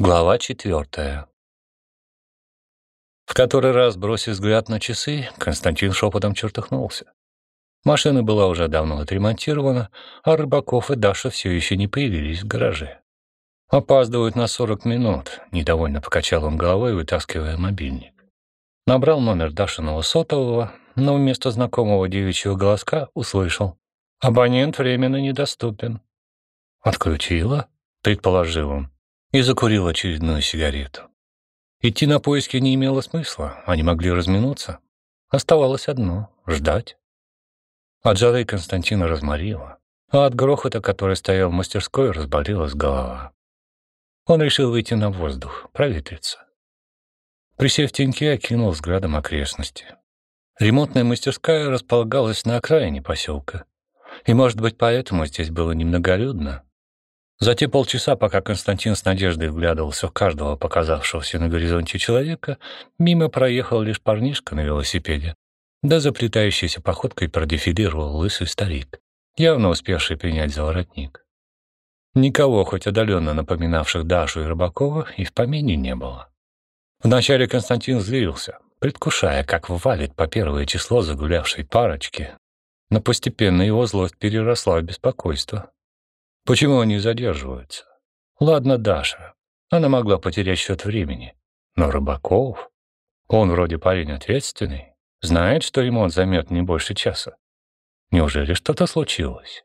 Глава 4. В который раз, бросив взгляд на часы, Константин шепотом чертыхнулся. Машина была уже давно отремонтирована, а Рыбаков и Даша все еще не появились в гараже. «Опаздывают на 40 минут», — недовольно покачал он головой, вытаскивая мобильник. Набрал номер Дашиного сотового, но вместо знакомого девичьего голоска услышал: «Абонент временно недоступен». «Отключила?» — предположил он, и закурил очередную сигарету. Идти на поиски не имело смысла, они могли разминуться. Оставалось одно — ждать. От жары Константина разморило, а от грохота, который стоял в мастерской, разболелась голова. Он решил выйти на воздух, проветриться. Присев в теньке, окинул взглядом окрестности. Ремонтная мастерская располагалась на окраине поселка, и, может быть, поэтому здесь было немноголюдно. За те полчаса, пока Константин с надеждой вглядывался в каждого показавшегося на горизонте человека, мимо проехал лишь парнишка на велосипеде, да заплетающейся походкой продефилировал лысый старик, явно успевший принять за воротник. Никого, хоть отдаленно напоминавших Дашу и Рыбакова, и в помине не было. Вначале Константин злился, предвкушая, как ввалит по первое число загулявшей парочки, но постепенно его злость переросла в беспокойство. Почему они задерживаются? Ладно, Даша. Она могла потерять счет времени. Но Рыбаков? Он вроде парень ответственный. Знает, что ремонт займет не больше часа. Неужели что-то случилось?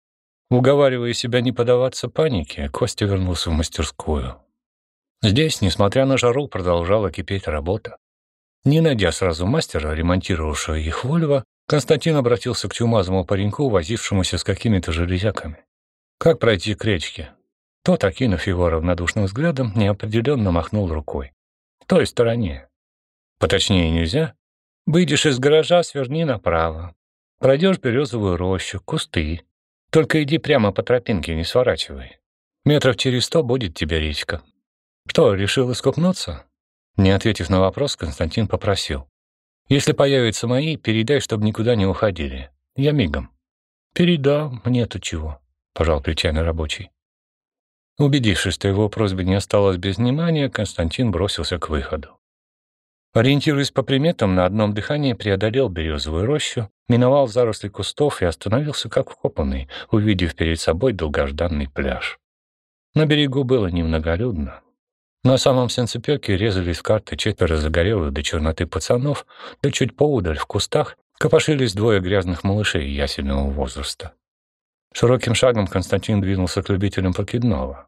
Уговаривая себя не поддаваться панике, Костя вернулся в мастерскую. Здесь, несмотря на жару, продолжала кипеть работа. Не найдя сразу мастера, ремонтировавшего их Вольво, Константин обратился к чумазому пареньку, возившемуся с какими-то железяками. «Как пройти к речке?» Тот, окинув его равнодушным взглядом, неопределенно махнул рукой. «В той стороне». «Поточнее нельзя?» «Выйдешь из гаража, сверни направо. Пройдешь березовую рощу, кусты. Только иди прямо по тропинке, не сворачивай. Метров через 100 будет тебе речка». «Что, решил искупнуться?» Не ответив на вопрос, Константин попросил: «Если появятся мои, передай, чтобы никуда не уходили. Я мигом». «Передам, мне-то чего», — пожал плечами рабочий. Убедившись, что его просьбе не осталось без внимания, Константин бросился к выходу. Ориентируясь по приметам, на одном дыхании преодолел березовую рощу, миновал заросли кустов и остановился как вкопанный, увидев перед собой долгожданный пляж. На берегу было немноголюдно. На самом сенцепёке резались в карты 4 загорелых до черноты пацанов, да чуть поудаль в кустах копошились 2 грязных малышей ясельного возраста. Широким шагом Константин двинулся к любителям покидного.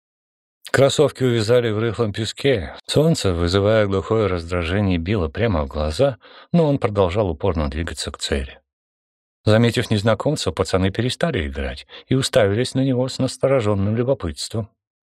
Кроссовки увязали в рыхлом песке, солнце, вызывая глухое раздражение, било прямо в глаза, но он продолжал упорно двигаться к цели. Заметив незнакомца, пацаны перестали играть и уставились на него с настороженным любопытством.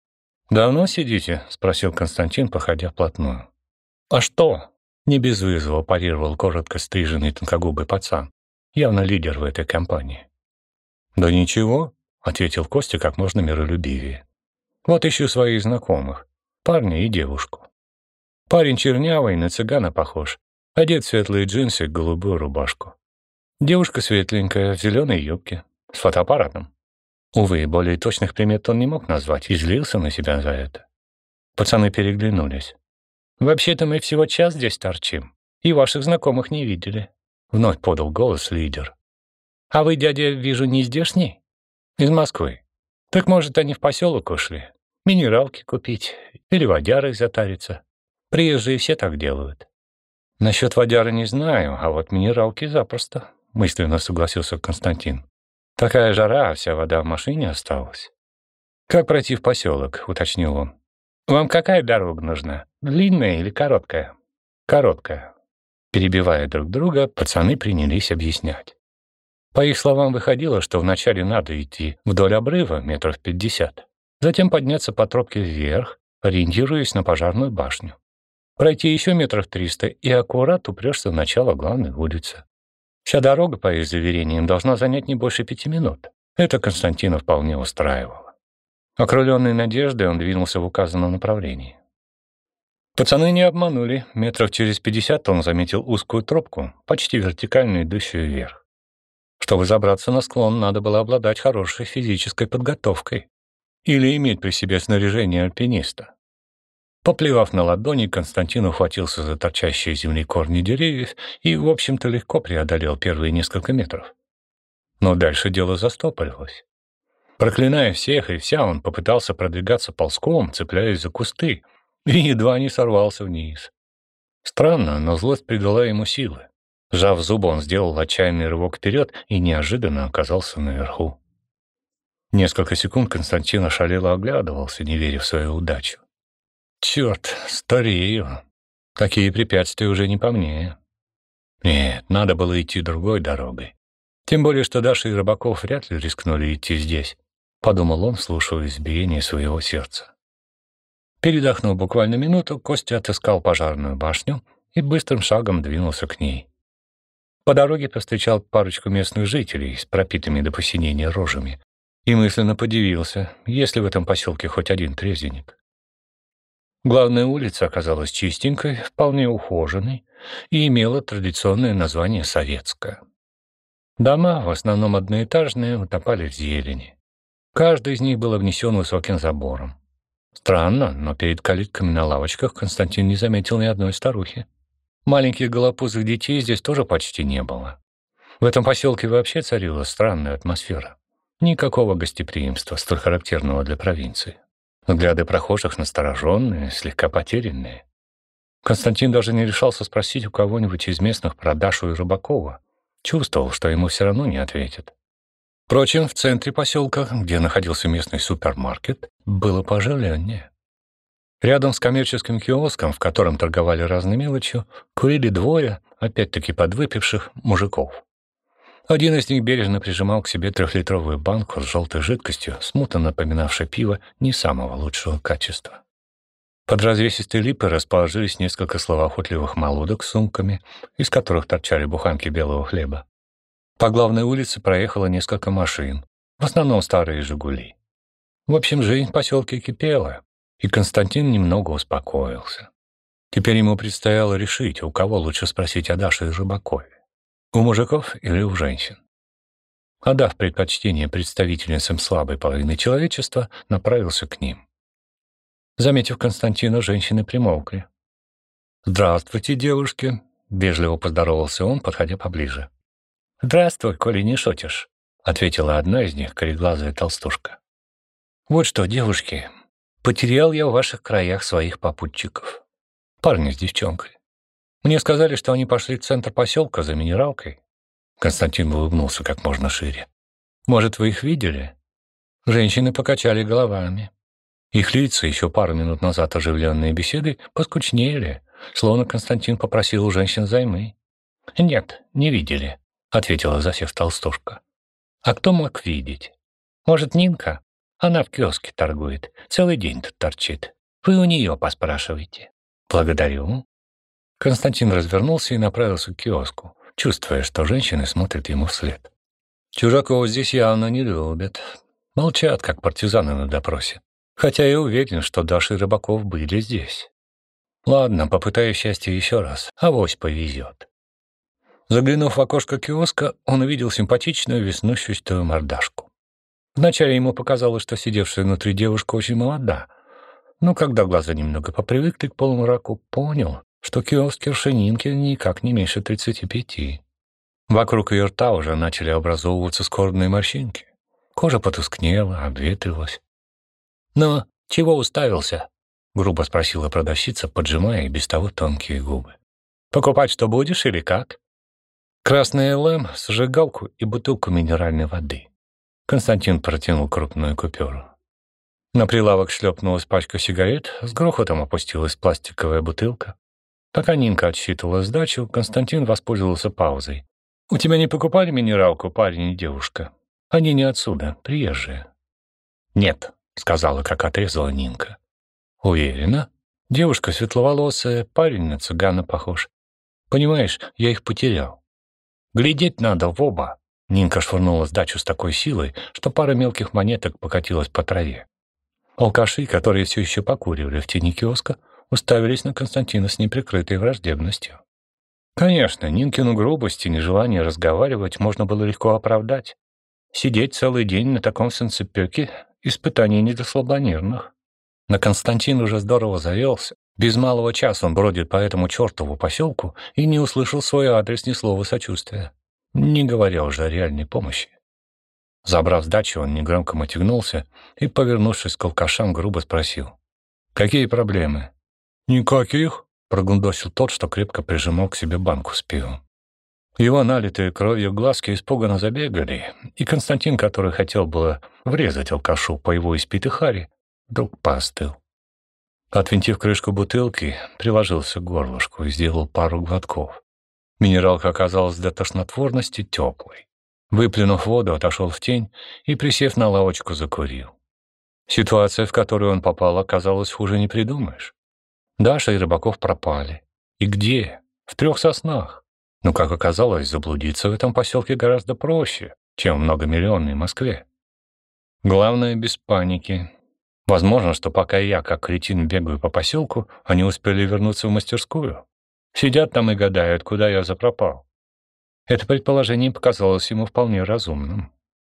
«Давно сидите?» — спросил Константин, походя вплотную. «А что?» — не без вызова парировал коротко стриженный тонкогубый пацан, явно лидер в этой компании. «Да ничего», — ответил Костя как можно миролюбивее. «Вот ищу своих знакомых, парня и девушку. Парень чернявый, на цыгана похож, одет в светлые джинсы и голубую рубашку. Девушка светленькая, в зеленой юбке, с фотоаппаратом». Увы, более точных примет он не мог назвать и злился на себя за это. Пацаны переглянулись. «Вообще-то мы всего час здесь торчим, и ваших знакомых не видели», — вновь подал голос лидер. «А вы, дядя, вижу, не здешний?» «Из Москвы. Так, может, они в поселок ушли? Минералки купить или водярой затариться? Приезжие все так делают». «Насчет водяры не знаю, а вот минералки запросто», — мысленно согласился Константин. «Такая жара, а вся вода в машине осталась». «Как пройти в поселок?» — уточнил он. «Вам какая дорога нужна? Длинная или короткая?» «Короткая». Перебивая друг друга, пацаны принялись объяснять. По их словам, выходило, что вначале надо идти вдоль обрыва метров 50, затем подняться по тропке вверх, ориентируясь на пожарную башню. Пройти еще метров 300 и аккурат упрешься в начало главной улицы. Вся дорога, по их заверениям, должна занять не больше 5 минут. Это Константина вполне устраивало. Окрыленный надеждой, он двинулся в указанном направлении. Пацаны не обманули. Метров через 50 он заметил узкую тропку, почти вертикально идущую вверх. Чтобы забраться на склон, надо было обладать хорошей физической подготовкой или иметь при себе снаряжение альпиниста. Поплевав на ладони, Константин ухватился за торчащие из земли корни деревьев и, в общем-то, легко преодолел первые несколько метров. Но дальше дело застопорилось. Проклиная всех и вся, он попытался продвигаться ползком, цепляясь за кусты, и едва не сорвался вниз. Странно, но злость придала ему силы. Сжав зубы, он сделал отчаянный рывок вперед и неожиданно оказался наверху. Несколько секунд Константин ошалело оглядывался, не веря в свою удачу. «Черт, старею. Такие препятствия уже не по мне. Нет, надо было идти другой дорогой. Тем более, что Даша и Рыбаков вряд ли рискнули идти здесь», — подумал он, вслушиваясь в биение своего сердца. Передохнув буквально минуту, Костя отыскал пожарную башню и быстрым шагом двинулся к ней. По дороге повстречал парочку местных жителей с пропитыми до посинения рожами и мысленно подивился, есть ли в этом поселке хоть один трезвенник. Главная улица оказалась чистенькой, вполне ухоженной и имела традиционное название «Советская». Дома, в основном одноэтажные, утопали в зелени. Каждый из них был обнесен высоким забором. Странно, но перед калитками на лавочках Константин не заметил ни одной старухи. Маленьких голопузых детей здесь тоже почти не было. В этом поселке вообще царила странная атмосфера. Никакого гостеприимства, столь характерного для провинции. Взгляды прохожих настороженные, слегка потерянные. Константин даже не решался спросить у кого-нибудь из местных про Дашу и Рыбакова. Чувствовал, что ему все равно не ответят. Впрочем, в центре поселка, где находился местный супермаркет, было поживленнее. Рядом с коммерческим киоском, в котором торговали разной мелочью, курили двое, опять-таки подвыпивших, мужиков. Один из них бережно прижимал к себе 3-литровую банку с желтой жидкостью, смутно напоминавшей пиво не самого лучшего качества. Под развесистой липой расположились несколько словоохотливых молодок с сумками, из которых торчали буханки белого хлеба. По главной улице проехало несколько машин, в основном старые «Жигули». В общем, жизнь в поселке кипела, и Константин немного успокоился. Теперь ему предстояло решить, у кого лучше спросить о Даше и Рыбакове. У мужиков или у женщин? Отдав предпочтение представительницам слабой половины человечества, направился к ним. Заметив Константина, женщины примолкли. «Здравствуйте, девушки!» — вежливо поздоровался он, подходя поближе. «Здравствуй, коли не шутишь», — ответила одна из них, кореглазая толстушка. «Вот что, девушки, потерял я в ваших краях своих попутчиков. Парня с девчонкой. Мне сказали, что они пошли в центр поселка за минералкой». Константин улыбнулся как можно шире. «Может, вы их видели?» Женщины покачали головами. Их лица, еще пару минут назад оживленные беседы, поскучнели, словно Константин попросил у женщин взаймы. «Нет, не видели», — ответила за всех толстушка. «А кто мог видеть? Может, Нинка? Она в киоске торгует, целый день тут торчит. Вы у нее поспрашивайте». «Благодарю». Константин развернулся и направился к киоску, чувствуя, что женщины смотрят ему вслед. Чужаков здесь явно не любят. Молчат, как партизаны на допросе. Хотя я уверен, что Даша и Рыбаков были здесь. Ладно, попытаюсь счастье еще раз, авось повезет. Заглянув в окошко киоска, он увидел симпатичную веснущую мордашку. Вначале ему показалось, что сидевшая внутри девушка очень молода, но когда глаза немного попривыкли к полумраку, понял, что киоскерша Нинки никак не меньше 35. Вокруг ее рта уже начали образовываться скорбные морщинки. Кожа потускнела, обветрилась. «Ну, чего уставился?» — грубо спросила продавщица, поджимая и без того тонкие губы. «Покупать что будешь или как?» Красный ЛМ, зажигалку и бутылку минеральной воды. Константин протянул крупную купюру. На прилавок шлепнулась пачка сигарет, с грохотом опустилась пластиковая бутылка. Пока Нинка отсчитывала сдачу, Константин воспользовался паузой. «У тебя не покупали минералку, парень и девушка? Они не отсюда, приезжие». «Нет», — сказала, как отрезала Нинка. «Уверена? Девушка светловолосая, парень на цыгана похож. Понимаешь, я их потерял. Глядеть надо в оба». Нинка швырнула сдачу с такой силой, что пара мелких монеток покатилась по траве. Алкаши, которые все еще покуривали в тени киоска, уставились на Константина с неприкрытой враждебностью. Конечно, Нинкину грубость и нежелание разговаривать можно было легко оправдать. Сидеть целый день на таком санцепёке — испытание не для слабонервных. Но Константин уже здорово завелся. Без малого часа он бродит по этому чертову поселку и не услышал в свой адрес ни слова сочувствия, не говоря уже о реальной помощи. Забрав сдачу, он негромко мотягнулся и, повернувшись к алкашам, грубо спросил: «Какие проблемы?» «Никаких», — прогундосил тот, что крепко прижимал к себе банку с пивом. Его налитые кровью глазки испуганно забегали, и Константин, который хотел было врезать алкашу по его испитой харе, вдруг поостыл. Отвинтив крышку бутылки, приложился к горлышку и сделал пару глотков. Минералка оказалась до тошнотворности теплой. Выплюнув воду, отошел в тень и, присев на лавочку, закурил. Ситуация, в которую он попал, оказалась хуже не придумаешь. Даша и Рыбаков пропали. И где? В 3 соснах. Но, как оказалось, заблудиться в этом поселке гораздо проще, чем в многомиллионной Москве. Главное, без паники. Возможно, что пока я, как кретин, бегаю по поселку, они успели вернуться в мастерскую. Сидят там и гадают, куда я запропал. Это предположение показалось ему вполне разумным.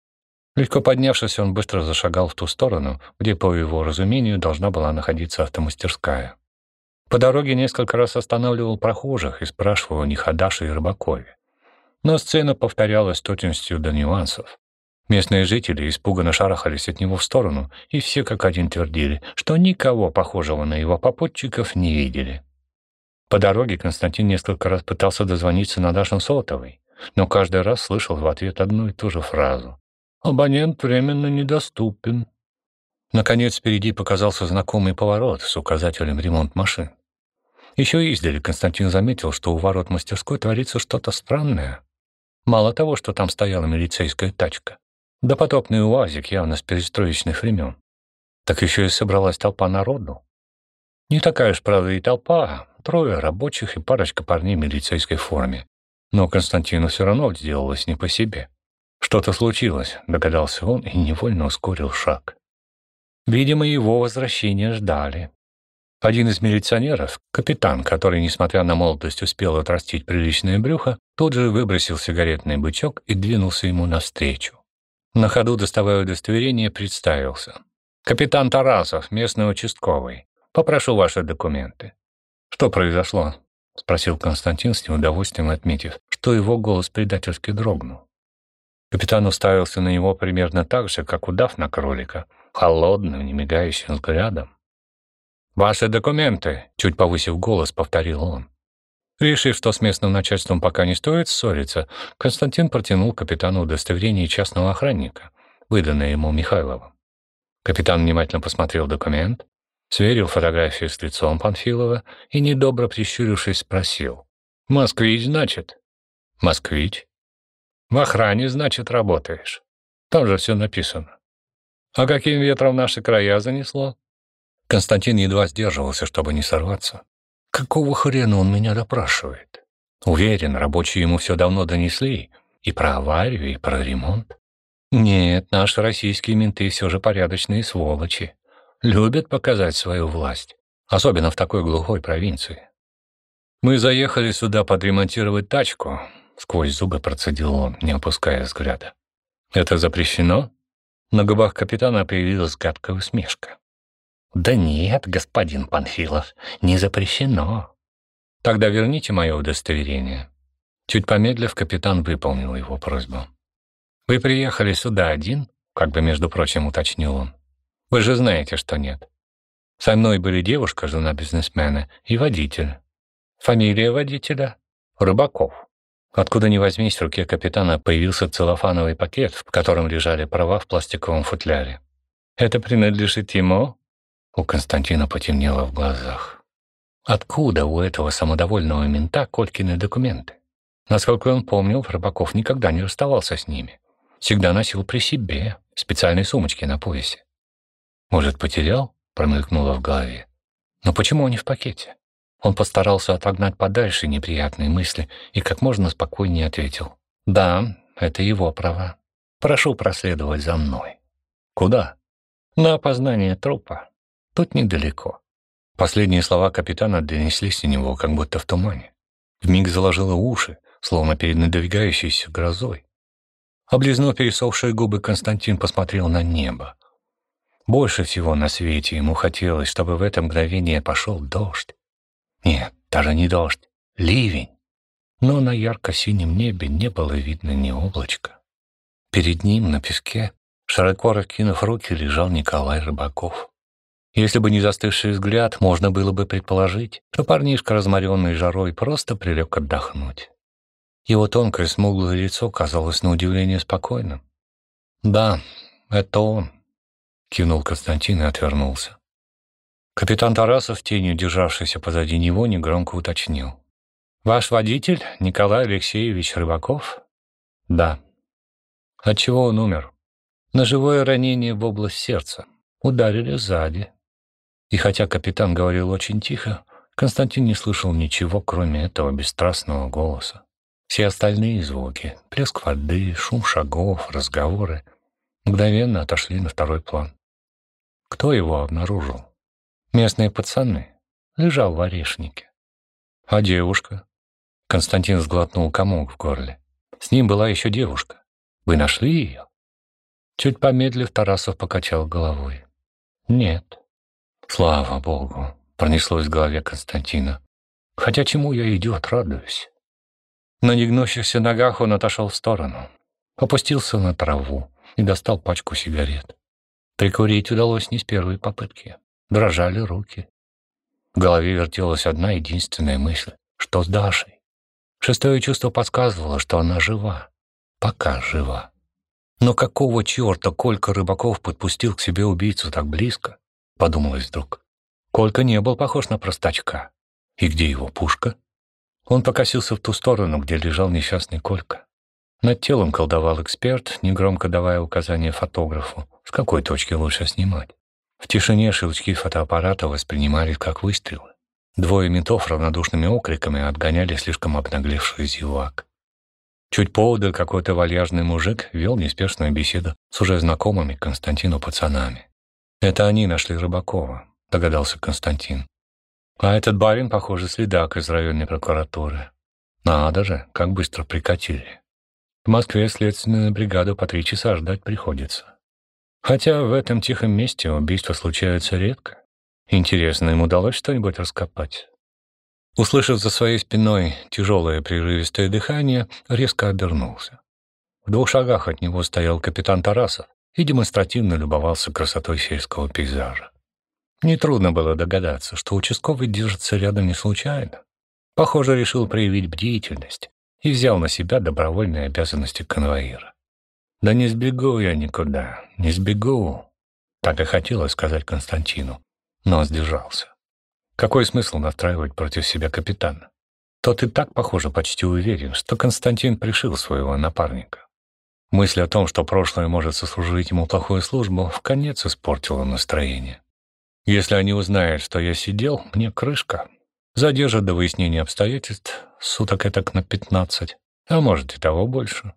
Легко поднявшись, он быстро зашагал в ту сторону, где, по его разумению, должна была находиться автомастерская. По дороге несколько раз останавливал прохожих и спрашивал у них о Даше и Рыбакове. Но сцена повторялась с точностью до нюансов. Местные жители испуганно шарахались от него в сторону, и все как один твердили, что никого похожего на его попутчиков не видели. По дороге Константин несколько раз пытался дозвониться на Дашин сотовый, но каждый раз слышал в ответ одну и ту же фразу: «Абонент временно недоступен». Наконец, впереди показался знакомый поворот с указателем «Ремонт машин». Еще издали Константин заметил, что у ворот мастерской творится что-то странное. Мало того, что там стояла милицейская тачка, допотопный УАЗик явно с перестроечных времен, так еще и собралась толпа народу. Не такая уж, правда, и толпа, 3 рабочих и парочка парней в милицейской форме. Но Константину все равно сделалось не по себе. Что-то случилось, догадался он и невольно ускорил шаг. Видимо, его возвращения ждали. Один из милиционеров, капитан, который, несмотря на молодость, успел отрастить приличное брюхо, тут же выбросил сигаретный бычок и двинулся ему навстречу. На ходу, доставая удостоверение, представился: «Капитан Тарасов, местный участковый. Попрошу ваши документы». «Что произошло?» — спросил Константин с неудовольствием, отметив, что его голос предательски дрогнул. Капитан уставился на него примерно так же, как удав на кролика, холодным, немигающим взглядом. «Ваши документы», — чуть повысив голос, повторил он. Решив, что с местным начальством пока не стоит ссориться, Константин протянул капитану удостоверение частного охранника, выданное ему Михайловым. Капитан внимательно посмотрел документ, сверил фотографию с лицом Панфилова и, недобро прищурившись, спросил: «Москвич, значит?» «Москвич». «В охране, значит, работаешь. Там же все написано. А каким ветром наши края занесло?» Константин едва сдерживался, чтобы не сорваться. Какого хрена он меня допрашивает? Уверен, рабочие ему все давно донесли и про аварию, и про ремонт. Нет, наши российские менты все же порядочные сволочи. Любят показать свою власть, особенно в такой глухой провинции. «Мы заехали сюда подремонтировать тачку», — сквозь зубы процедил он, не опуская взгляда. «Это запрещено?» На губах капитана появилась гадкая усмешка. «Да нет, господин Панфилов, не запрещено». «Тогда верните мое удостоверение». Чуть помедлив, капитан выполнил его просьбу. «Вы приехали сюда один?» — как бы, между прочим, уточнил он. «Вы же знаете, что нет. Со мной были девушка, жена бизнесмена, и водитель. Фамилия водителя — Рыбаков». Откуда ни возьмись, в руке капитана появился целлофановый пакет, в котором лежали права в пластиковом футляре. «Это принадлежит ему?» У Константина потемнело в глазах. Откуда у этого самодовольного мента Колькины документы? Насколько он помнил, Рыбаков никогда не расставался с ними. Всегда носил при себе, в специальной сумочке на поясе. «Может, потерял?» — промелькнуло в голове. «Но почему они в пакете?» Он постарался отогнать подальше неприятные мысли и как можно спокойнее ответил: «Да, это его права. Прошу проследовать за мной». «Куда?» «На опознание трупа. Тут недалеко». Последние слова капитана донеслись до него, как будто в тумане. Вмиг заложило уши, словно перед надвигающейся грозой. Облизнув пересохшие губы, Константин посмотрел на небо. Больше всего на свете ему хотелось, чтобы в это мгновение пошел дождь. Нет, даже не дождь, ливень. Но на ярко-синем небе не было видно ни облачка. Перед ним на песке, широко раскинув руки, лежал Николай Рыбаков. Если бы не застывший взгляд, можно было бы предположить, что парнишка, разморенный жарой, просто прилег отдохнуть. Его тонкое смуглое лицо казалось на удивление спокойным. «Да, это он», — кивнул Константин и отвернулся. Капитан Тарасов, тенью державшийся позади него, негромко уточнил. «Ваш водитель Николай Алексеевич Рыбаков?» «Да». «Отчего он умер?» «Ножевое ранение в область сердца. Ударили сзади». И хотя капитан говорил очень тихо, Константин не слышал ничего, кроме этого бесстрастного голоса. Все остальные звуки — плеск воды, шум шагов, разговоры — мгновенно отошли на второй план. Кто его обнаружил? Местные пацаны. Лежал в орешнике. А девушка? Константин сглотнул комок в горле. С ним была еще девушка. Вы нашли ее? Чуть помедлив, Тарасов покачал головой. Нет. Слава Богу, пронеслось в голове Константина. Хотя чему я, идиот, радуюсь? На негнущихся ногах он отошел в сторону, опустился на траву и достал пачку сигарет. Прикурить удалось не с первой попытки. Дрожали руки. В голове вертелась одна единственная мысль. Что с Дашей? Шестое чувство подсказывало, что она жива. Пока жива. Но какого черта Колька Рыбаков подпустил к себе убийцу так близко? Подумалось вдруг. Колька не был похож на простачка. И где его пушка? Он покосился в ту сторону, где лежал несчастный Колька. Над телом колдовал эксперт, негромко давая указания фотографу, с какой точки лучше снимать. В тишине щелчки фотоаппарата воспринимались как выстрелы. Двое ментов равнодушными окриками отгоняли слишком обнаглевший зевак. Чуть поодаль какой-то вальяжный мужик вел неспешную беседу с уже знакомыми Константину пацанами. «Это они нашли Рыбакова», — догадался Константин. «А этот барин, похоже, следак из районной прокуратуры. Надо же, как быстро прикатили. В Москве следственную бригаду по 3 часа ждать приходится. Хотя в этом тихом месте убийства случаются редко. Интересно, им удалось что-нибудь раскопать?» Услышав за своей спиной тяжелое прерывистое дыхание, резко обернулся. В 2 шагах от него стоял капитан Тарасов и демонстративно любовался красотой сельского пейзажа. Нетрудно было догадаться, что участковый держится рядом не случайно. Похоже, решил проявить бдительность и взял на себя добровольные обязанности конвоира. «Да не сбегу я никуда, не сбегу», — так и хотелось сказать Константину, но сдержался. Какой смысл настраивать против себя капитана? Тот и так, похоже, почти уверен, что Константин пришил своего напарника. Мысль о том, что прошлое может сослужить ему плохую службу, вконец испортила настроение. Если они узнают, что я сидел, мне крышка. Задержат до выяснения обстоятельств, суток этак на 15, а может и того больше.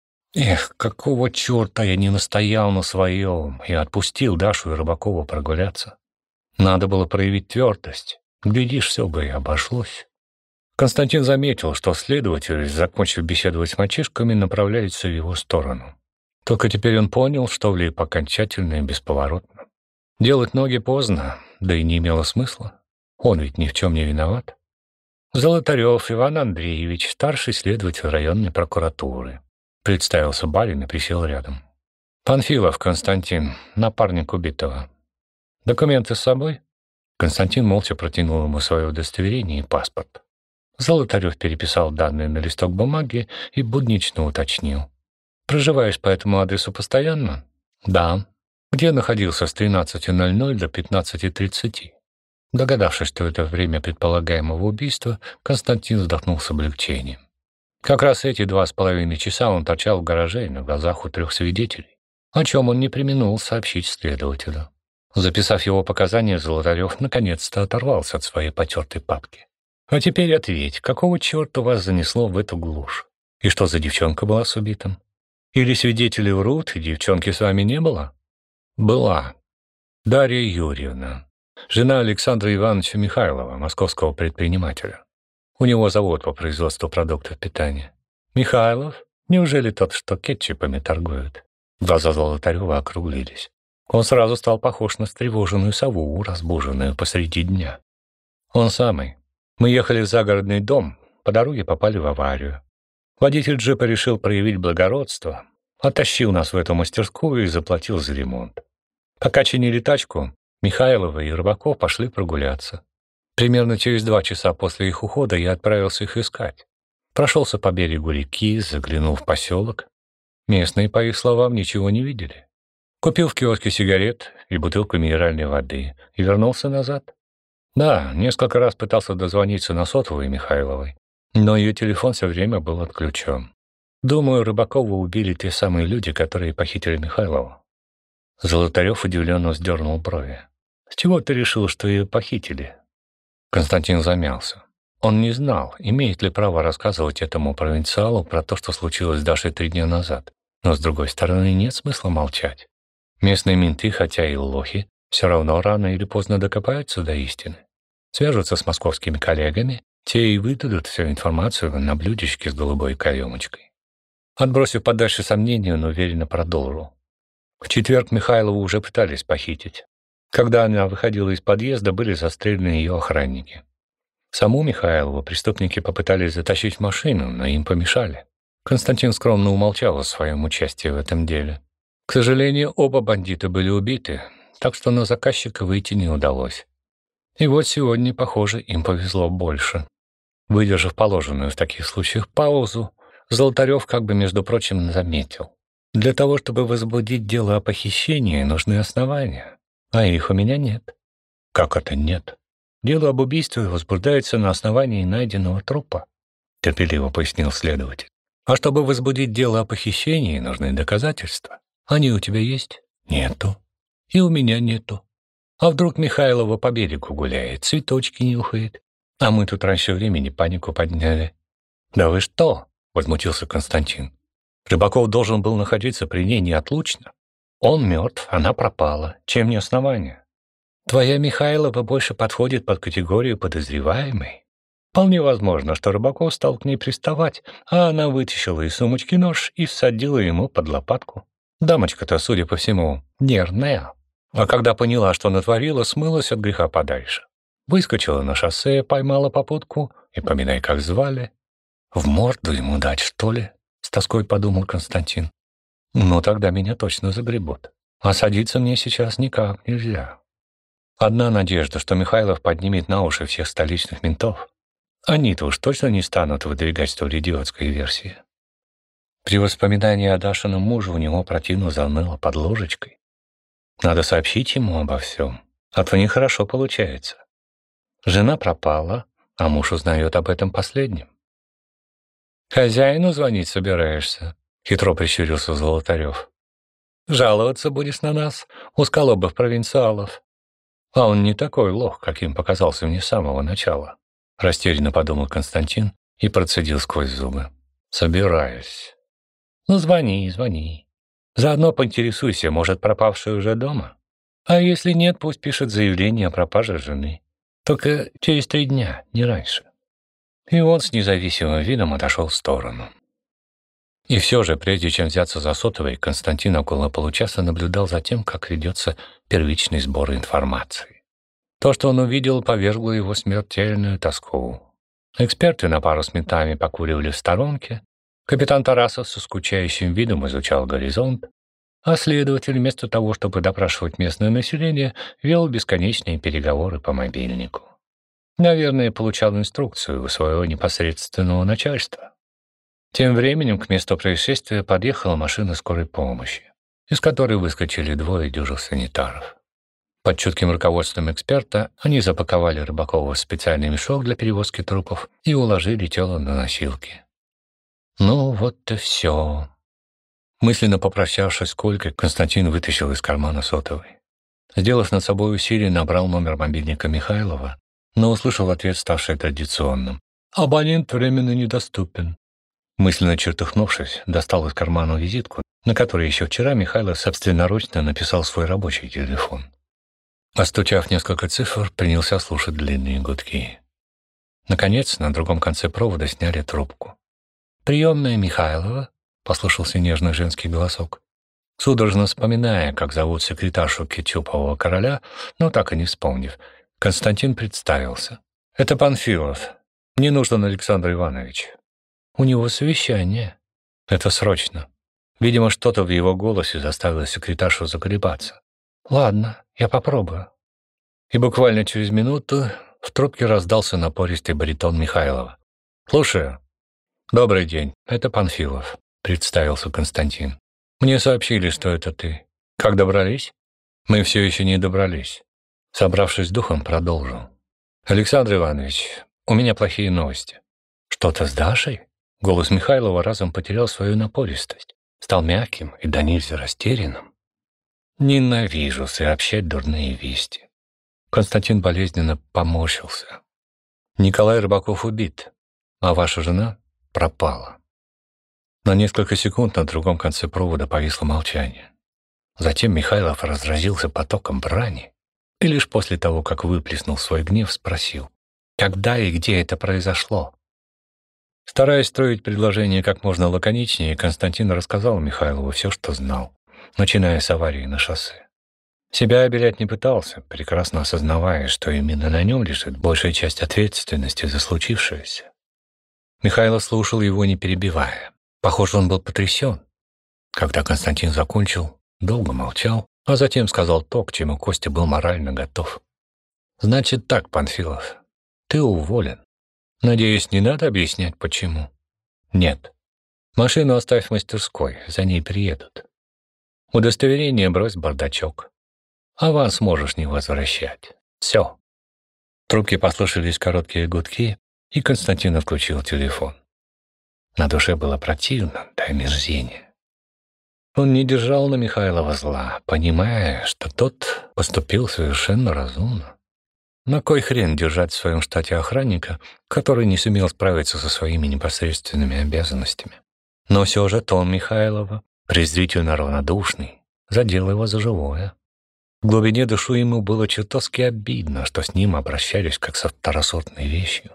Эх, какого черта я не настоял на своем и отпустил Дашу и Рыбакова прогуляться. Надо было проявить твердость. Глядишь, все бы и обошлось. Константин заметил, что следователь, закончив беседовать с мальчишками, направляется в его сторону. Только теперь он понял, что влип окончательно и бесповоротно. Делать ноги поздно, да и не имело смысла. Он ведь ни в чем не виноват. Золотарев Иван Андреевич, старший следователь районной прокуратуры. Представился барин и присел рядом. Панфилов Константин, напарник убитого. Документы с собой? Константин молча протянул ему свое удостоверение и паспорт. Золотарев переписал данные на листок бумаги и буднично уточнил. «Проживаешь по этому адресу постоянно?» «Да». «Где находился с 13:00 до 15:30?» Догадавшись, что это время предполагаемого убийства, Константин вздохнул с облегчением. Как раз эти 2,5 часа он торчал в гараже на глазах у 3 свидетелей, о чем он не преминул сообщить следователю. Записав его показания, Золотарев наконец-то оторвался от своей потертой папки. «А теперь ответь, какого черта вас занесло в эту глушь? И что за девчонка была с убитым? Или свидетели врут, и девчонки с вами не было?» «Была. Дарья Юрьевна, жена Александра Ивановича Михайлова, московского предпринимателя. У него завод по производству продуктов питания». «Михайлов? Неужели тот, что кетчупами торгует?» Глаза Золотарева округлились. Он сразу стал похож на встревоженную сову, разбуженную посреди дня. Он самый. Мы ехали в загородный дом, по дороге попали в аварию. Водитель джипа решил проявить благородство, оттащил нас в эту мастерскую и заплатил за ремонт. Пока чинили тачку, Михайлова и Рыбаков пошли прогуляться. Примерно через 2 часа после их ухода я отправился их искать. Прошелся по берегу реки, заглянул в поселок. Местные, по их словам, ничего не видели. Купил в киоске сигарет и бутылку минеральной воды и вернулся назад. Да, несколько раз пытался дозвониться на сотовую Михайловой, но ее телефон все время был отключен. Думаю, Рыбакова убили те самые люди, которые похитили Михайлову. Золотарев удивленно вздернул брови. С чего ты решил, что ее похитили? Константин замялся. Он не знал, имеет ли право рассказывать этому провинциалу про то, что случилось с Дашей 3 дня назад. Но, с другой стороны, нет смысла молчать. Местные менты, хотя и лохи, все равно рано или поздно докопаются до истины. Свяжутся с московскими коллегами, те и выдадут всю информацию на блюдечке с голубой каемочкой. Отбросив подальше сомнения, он уверенно продолжил. В четверг Михайлову уже пытались похитить. Когда она выходила из подъезда, были застрелены ее охранники. Саму Михайлову преступники попытались затащить в машину, но им помешали. Константин скромно умолчал о своем участии в этом деле. К сожалению, оба бандита были убиты, так что на заказчика выйти не удалось. И вот сегодня, похоже, им повезло больше. Выдержав положенную в таких случаях паузу, Золотарев как бы, между прочим, заметил. Для того, чтобы возбудить дело о похищении, нужны основания, а их у меня нет. Как это нет? Дело об убийстве возбуждается на основании найденного трупа, терпеливо пояснил следователь. А чтобы возбудить дело о похищении, нужны доказательства. Они у тебя есть? Нету. И у меня нету. А вдруг Михайлова по берегу гуляет, цветочки нюхает? А мы тут раньше времени панику подняли. Да вы что? Возмутился Константин. Рыбаков должен был находиться при ней неотлучно. Он мертв, она пропала. Чем не основание? Твоя Михайлова больше подходит под категорию подозреваемой. Вполне возможно, что Рыбаков стал к ней приставать, а она вытащила из сумочки нож и всадила ему под лопатку. Дамочка-то, судя по всему, нервная. А когда поняла, что натворила, смылась от греха подальше. Выскочила на шоссе, поймала попутку и, поминай, как звали. В морду ему дать, что ли? С тоской подумал Константин. Ну, тогда меня точно загребут. А садиться мне сейчас никак нельзя. Одна надежда, что Михайлов поднимет на уши всех столичных ментов. Они-то уж точно не станут выдвигать столь идиотской версии. При воспоминании о Дашином муже у него противно заныло под ложечкой. Надо сообщить ему обо всем, а то нехорошо получается. Жена пропала, а муж узнает об этом последним. «Хозяину звонить собираешься?» — хитро прищурился Золотарев. «Жаловаться будешь на нас, узколобых провинциалов?» А он не такой лох, каким показался мне с самого начала. Растерянно подумал Константин и процедил сквозь зубы. «Собираюсь». «Ну, звони. Заодно поинтересуйся, может, пропавший уже дома? А если нет, пусть пишет заявление о пропаже жены. Только через 3 дня, не раньше». И он с независимым видом отошел в сторону. И все же, прежде чем взяться за сотовый, Константин около получаса наблюдал за тем, как ведется первичный сбор информации. То, что он увидел, повергло его в смертельную тоску. Эксперты на пару с ментами покуривали в сторонке, капитан Тарасов со скучающим видом изучал горизонт, а следователь, вместо того, чтобы допрашивать местное население, вел бесконечные переговоры по мобильнику. Наверное, получал инструкцию у своего непосредственного начальства. Тем временем к месту происшествия подъехала машина скорой помощи, из которой выскочили 2 дюжих санитаров. Под чутким руководством эксперта они запаковали Рыбакова в специальный мешок для перевозки трупов и уложили тело на носилки. Ну вот и все. Мысленно попрощавшись с Колькой, Константин вытащил из кармана сотовый. Сделав над собой усилие, набрал номер мобильника Михайлова, но услышал ответ, ставший традиционным. «Абонент временно недоступен». Мысленно чертыхнувшись, достал из кармана визитку, на которой еще вчера Михайлов собственноручно написал свой рабочий телефон. Остучав несколько цифр, принялся слушать длинные гудки. Наконец, на другом конце провода сняли трубку. «Приемная Михайлова», — послышался нежный женский голосок. Судорожно вспоминая, как зовут секретаршу Кетчупового короля, но так и не вспомнив, Константин представился. «Это Панфилов. Мне нужен Александр Иванович. У него совещание. Это срочно». Видимо, что-то в его голосе заставило секретаршу заколебаться. «Ладно, я попробую». И буквально через минуту в трубке раздался напористый баритон Михайлова. «Слушаю». «Добрый день, это Панфилов», — представился Константин. «Мне сообщили, что это ты. Как добрались?» «Мы все еще не добрались». Собравшись с духом, продолжил. «Александр Иванович, у меня плохие новости». «Что-то с Дашей?» Голос Михайлова разом потерял свою напористость, стал мягким и до нельзя растерянным. «Ненавижу сообщать дурные вести». Константин болезненно поморщился. «Николай Рыбаков убит, а ваша жена пропала». На несколько секунд на другом конце провода повисло молчание. Затем Михайлов разразился потоком брани и лишь после того, как выплеснул свой гнев, спросил, когда и где это произошло. Стараясь строить предложение как можно лаконичнее, Константин рассказал Михайлову все, что знал, начиная с аварии на шоссе. Себя обелять не пытался, прекрасно осознавая, что именно на нем лежит большая часть ответственности за случившееся. Михайлов слушал его, не перебивая. Похоже, он был потрясен. Когда Константин закончил, долго молчал, а затем сказал то, к чему Костя был морально готов. «Значит так, Панфилов, ты уволен. Надеюсь, не надо объяснять, почему?» «Нет. Машину оставь в мастерской, за ней приедут. Удостоверение брось в бардачок. Аванс можешь не возвращать. Все». В трубке послышались короткие гудки, и Константин отключил телефон. На душе было противно до омерзения. Он не держал на Михайлова зла, понимая, что тот поступил совершенно разумно. На кой хрен держать в своем штате охранника, который не сумел справиться со своими непосредственными обязанностями? Но все же тон Михайлова, презрительно равнодушный, задел его за живое. В глубине души ему было чертовски обидно, что с ним обращались как со второсортной вещью.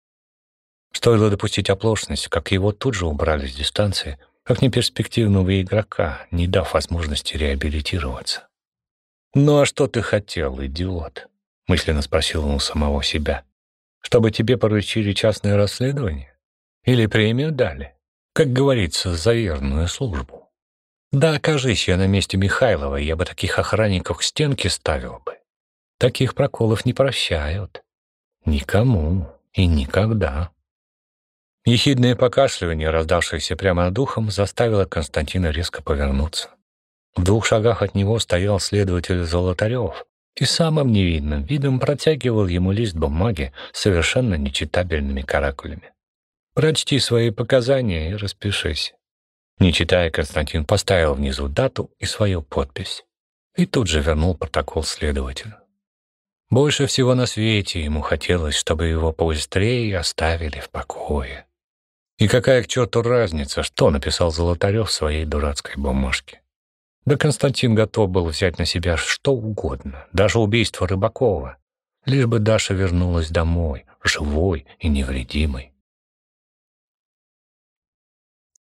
Стоило допустить оплошность, как его тут же убрали с дистанции, как неперспективного игрока, не дав возможности реабилитироваться. «Ну а что ты хотел, идиот?» — мысленно спросил он у самого себя. «Чтобы тебе поручили частное расследование? Или премию дали? Как говорится, за верную службу. Да окажись я на месте Михайлова, я бы таких охранников к стенке ставил бы. Таких проколов не прощают. Никому и никогда». Ехидное покашливание, раздавшееся прямо над ухом, заставило Константина резко повернуться. В 2 шагах от него стоял следователь Золотарев и самым невинным видом протягивал ему лист бумаги с совершенно нечитабельными каракулями. «Прочти свои показания и распишись». Не читая, Константин поставил внизу дату и свою подпись и тут же вернул протокол следователю. Больше всего на свете ему хотелось, чтобы его побыстрее оставили в покое. И какая к черту разница, что написал Золотарев в своей дурацкой бумажке? Да Константин готов был взять на себя что угодно, даже убийство Рыбакова, лишь бы Даша вернулась домой, живой и невредимой.